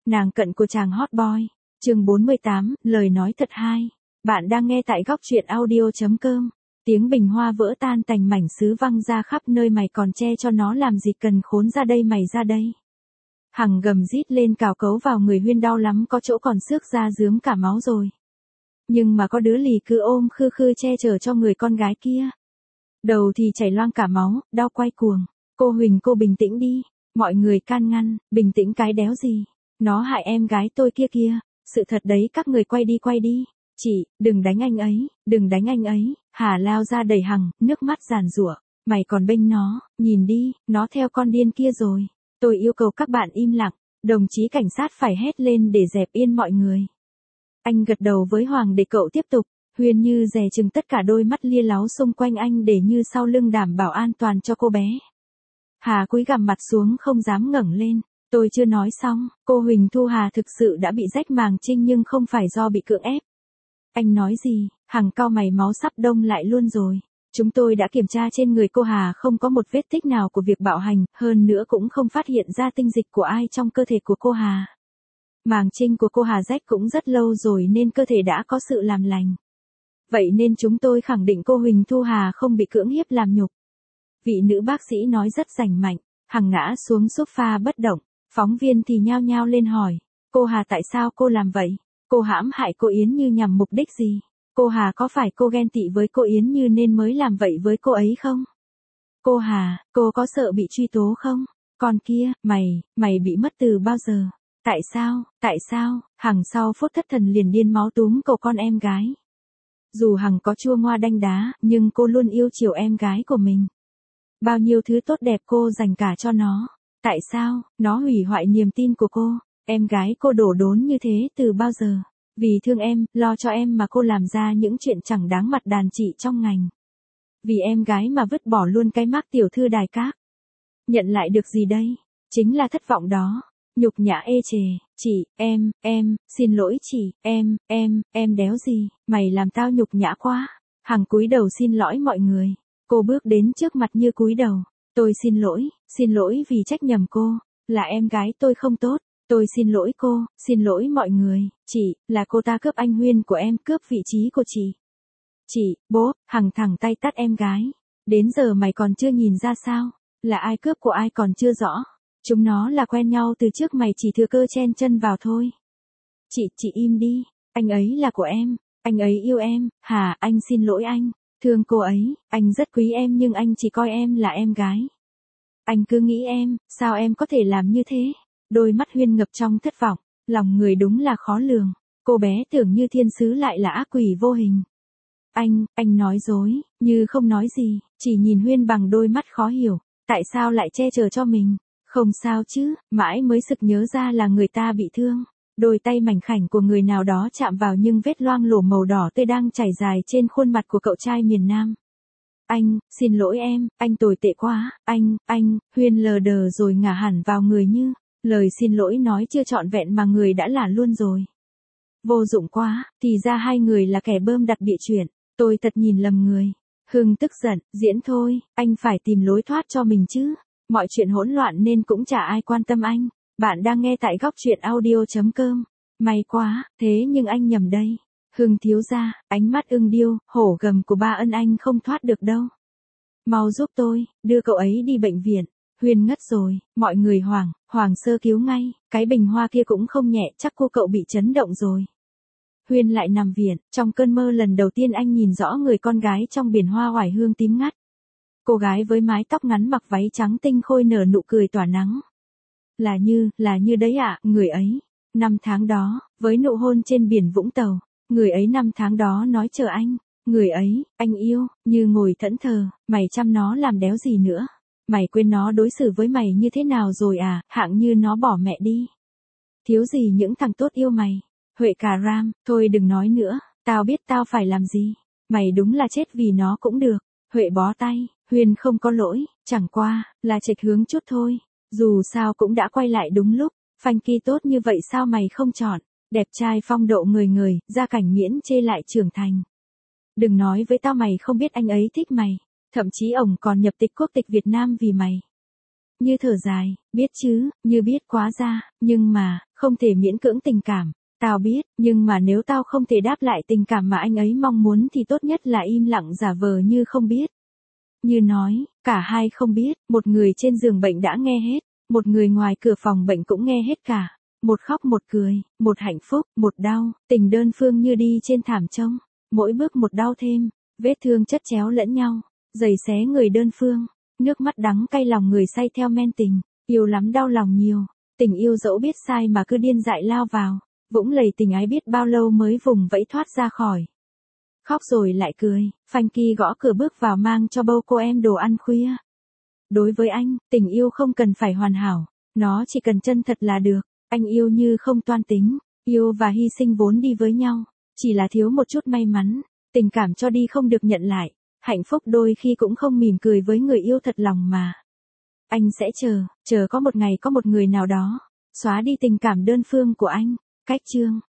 Nàng cận của chàng hot boy. Chương 48, lời nói thật hay. Bạn đang nghe tại góc truyện audio.com. Tiếng bình hoa vỡ tan thành mảnh sứ văng ra khắp nơi, mày còn che cho nó làm gì, cần khốn ra đây mày, ra đây. Hằng gầm rít lên cào cấu vào người Huyên, đau lắm, có chỗ còn xước ra rướm cả máu rồi. Nhưng mà có đứa lì cứ ôm khư khư che chở cho người con gái kia. Đầu thì chảy loang cả máu, đau quay cuồng. Cô Huỳnh, cô bình tĩnh đi. Mọi người can ngăn, bình tĩnh cái đéo gì. Nó hại em gái tôi kia kìa. Sự thật đấy, các người quay đi. Chị, đừng đánh anh ấy, đừng đánh anh ấy. Hà lao ra đẩy Hằng, nước mắt giàn giụa. Mày còn bênh nó, nhìn đi, nó theo con điên kia rồi. Tôi yêu cầu các bạn im lặng. Đồng chí cảnh sát phải hét lên để dẹp yên mọi người. Anh gật đầu với Hoàng để cậu tiếp tục. Huyên như dè chừng tất cả đôi mắt lia láo xung quanh anh để như sau lưng đảm bảo an toàn cho cô bé. Hà cúi gằm mặt xuống không dám ngẩng lên. Tôi chưa nói xong, cô Huỳnh Thu Hà thực sự đã bị rách màng trinh nhưng không phải do bị cưỡng ép. Anh nói gì? Hằng cau mày, máu sắp đông lại luôn rồi. Chúng tôi đã kiểm tra trên người cô Hà, không có một vết tích nào của việc bạo hành, hơn nữa cũng không phát hiện ra tinh dịch của ai trong cơ thể của cô Hà. Màng trinh của cô Hà rách cũng rất lâu rồi nên cơ thể đã có sự làm lành. Vậy nên chúng tôi khẳng định cô Huỳnh Thu Hà không bị cưỡng hiếp làm nhục. Vị nữ bác sĩ nói rất rành mạch. Hằng ngã xuống sofa bất động. Phóng viên thì nhao nhao lên hỏi. Cô Hà, tại sao cô làm vậy? Cô hãm hại cô Yến Như nhằm mục đích gì? Cô Hà, có phải cô ghen tị với cô Yến Như nên mới làm vậy với cô ấy không? Cô Hà, cô có sợ bị truy tố không? Còn kia, mày bị mất từ bao giờ? Tại sao? Hằng sau phút thất thần liền điên máu túm cầu con em gái. Dù Hằng có chua ngoa đanh đá, nhưng cô luôn yêu chiều em gái của mình. Bao nhiêu thứ tốt đẹp cô dành cả cho nó. Tại sao, nó hủy hoại niềm tin của cô. Em gái cô đổ đốn như thế từ bao giờ. Vì thương em, lo cho em mà cô làm ra những chuyện chẳng đáng mặt đàn chị trong ngành. Vì em gái mà vứt bỏ luôn cái mác tiểu thư đài các. Nhận lại được gì đây? Chính là thất vọng đó. Nhục nhã ê chề. Chị, em, xin lỗi chị, em đéo gì, mày làm tao nhục nhã quá. Hằng cúi đầu xin lỗi mọi người. Cô bước đến trước mặt như cúi đầu. Tôi xin lỗi vì trách nhầm cô, là em gái tôi không tốt. Tôi xin lỗi cô, xin lỗi mọi người, chị, là cô ta cướp anh Huyên của em, cướp vị trí của chị. Chị, bố, Hằng thẳng tay tát em gái. Đến giờ mày còn chưa nhìn ra sao? Là ai cướp của ai còn chưa rõ. Chúng nó là quen nhau từ trước, mày chỉ thừa cơ chen chân vào thôi. Chị im đi, anh ấy là của em, anh ấy yêu em, Hà, anh xin lỗi anh, thương cô ấy, anh rất quý em nhưng anh chỉ coi em là em gái. Anh cứ nghĩ em, sao em có thể làm như thế? Đôi mắt Huyên ngập trong thất vọng, lòng người đúng là khó lường. Cô bé tưởng như thiên sứ lại là ác quỷ vô hình. Anh nói dối, như không nói gì, chỉ nhìn Huyên bằng đôi mắt khó hiểu. Tại sao lại che chở cho mình? Không sao chứ, mãi mới sực nhớ ra là người ta bị thương. Đôi tay mảnh khảnh của người nào đó chạm vào nhưng vết loang lổ màu đỏ tươi đang chảy dài trên khuôn mặt của cậu trai miền Nam. Anh, xin lỗi em, anh tồi tệ quá, anh, Huyên lờ đờ rồi ngả hẳn vào người Như. Lời xin lỗi nói chưa trọn vẹn mà người đã lả luôn rồi. Vô dụng quá, thì ra hai người là kẻ bơm đặt bịa chuyện. Tôi thật nhìn lầm người. Hưng tức giận, diễn thôi, anh phải tìm lối thoát cho mình chứ. Mọi chuyện hỗn loạn nên cũng chả ai quan tâm anh. Bạn đang nghe tại góc truyện audio.com. May quá, thế nhưng anh nhầm đây. Hưng thiếu gia, ánh mắt ưng điêu, hổ gầm của ba Ân anh không thoát được đâu. Mau giúp tôi, đưa cậu ấy đi bệnh viện. Huyên ngất rồi, mọi người Hoàng sơ cứu ngay, cái bình hoa kia cũng không nhẹ, chắc cô cậu bị chấn động rồi. Huyên lại nằm viện, trong cơn mơ lần đầu tiên anh nhìn rõ người con gái trong biển hoa oải hương tím ngắt. Cô gái với mái tóc ngắn mặc váy trắng tinh khôi nở nụ cười tỏa nắng. Là như đấy ạ, người ấy. 5 tháng đó, với nụ hôn trên biển Vũng Tàu, người ấy 5 tháng đó nói chờ anh, người ấy, anh yêu, Như ngồi thẫn thờ, mày chăm nó làm đéo gì nữa. Mày quên nó đối xử với mày như thế nào rồi à, hạng như nó bỏ mẹ đi. Thiếu gì những thằng tốt yêu mày. Huệ cà ram, thôi đừng nói nữa, tao biết tao phải làm gì. Mày đúng là chết vì nó cũng được. Huệ bó tay, Huyên không có lỗi, chẳng qua, là chệch hướng chút thôi. Dù sao cũng đã quay lại đúng lúc, phanh kỳ tốt như vậy sao mày không chọn. Đẹp trai phong độ người, gia cảnh miễn chê lại trưởng thành. Đừng nói với tao mày không biết anh ấy thích mày. Thậm chí ổng còn nhập tịch quốc tịch Việt Nam vì mày. Như thở dài, biết chứ, Như biết quá ra, nhưng mà, Không thể miễn cưỡng tình cảm, tao biết, nhưng mà nếu tao không thể đáp lại tình cảm mà anh ấy mong muốn thì tốt nhất là im lặng giả vờ như không biết. Như nói, cả hai không biết, một người trên giường bệnh đã nghe hết, một người ngoài cửa phòng bệnh cũng nghe hết cả. Một khóc một cười, một hạnh phúc, một đau, tình đơn phương như đi trên thảm trông. Mỗi bước một đau thêm, vết thương chất chéo lẫn nhau, giày xé người đơn phương. Nước mắt đắng cay lòng người say theo men tình, yêu lắm đau lòng nhiều. Tình yêu dẫu biết sai mà cứ điên dại lao vào, vũng lầy tình ái biết bao lâu mới vùng vẫy thoát ra khỏi. Khóc rồi lại cười, Frankie gõ cửa bước vào mang cho bầu cô em đồ ăn khuya. Đối với anh, tình yêu không cần phải hoàn hảo, nó chỉ cần chân thật là được. Anh yêu như không toan tính, yêu và hy sinh vốn đi với nhau, chỉ là thiếu một chút may mắn, tình cảm cho đi không được nhận lại, hạnh phúc đôi khi cũng không mỉm cười với người yêu thật lòng mà. Anh sẽ chờ có một ngày có một người nào đó, xóa đi tình cảm đơn phương của anh. Cách chương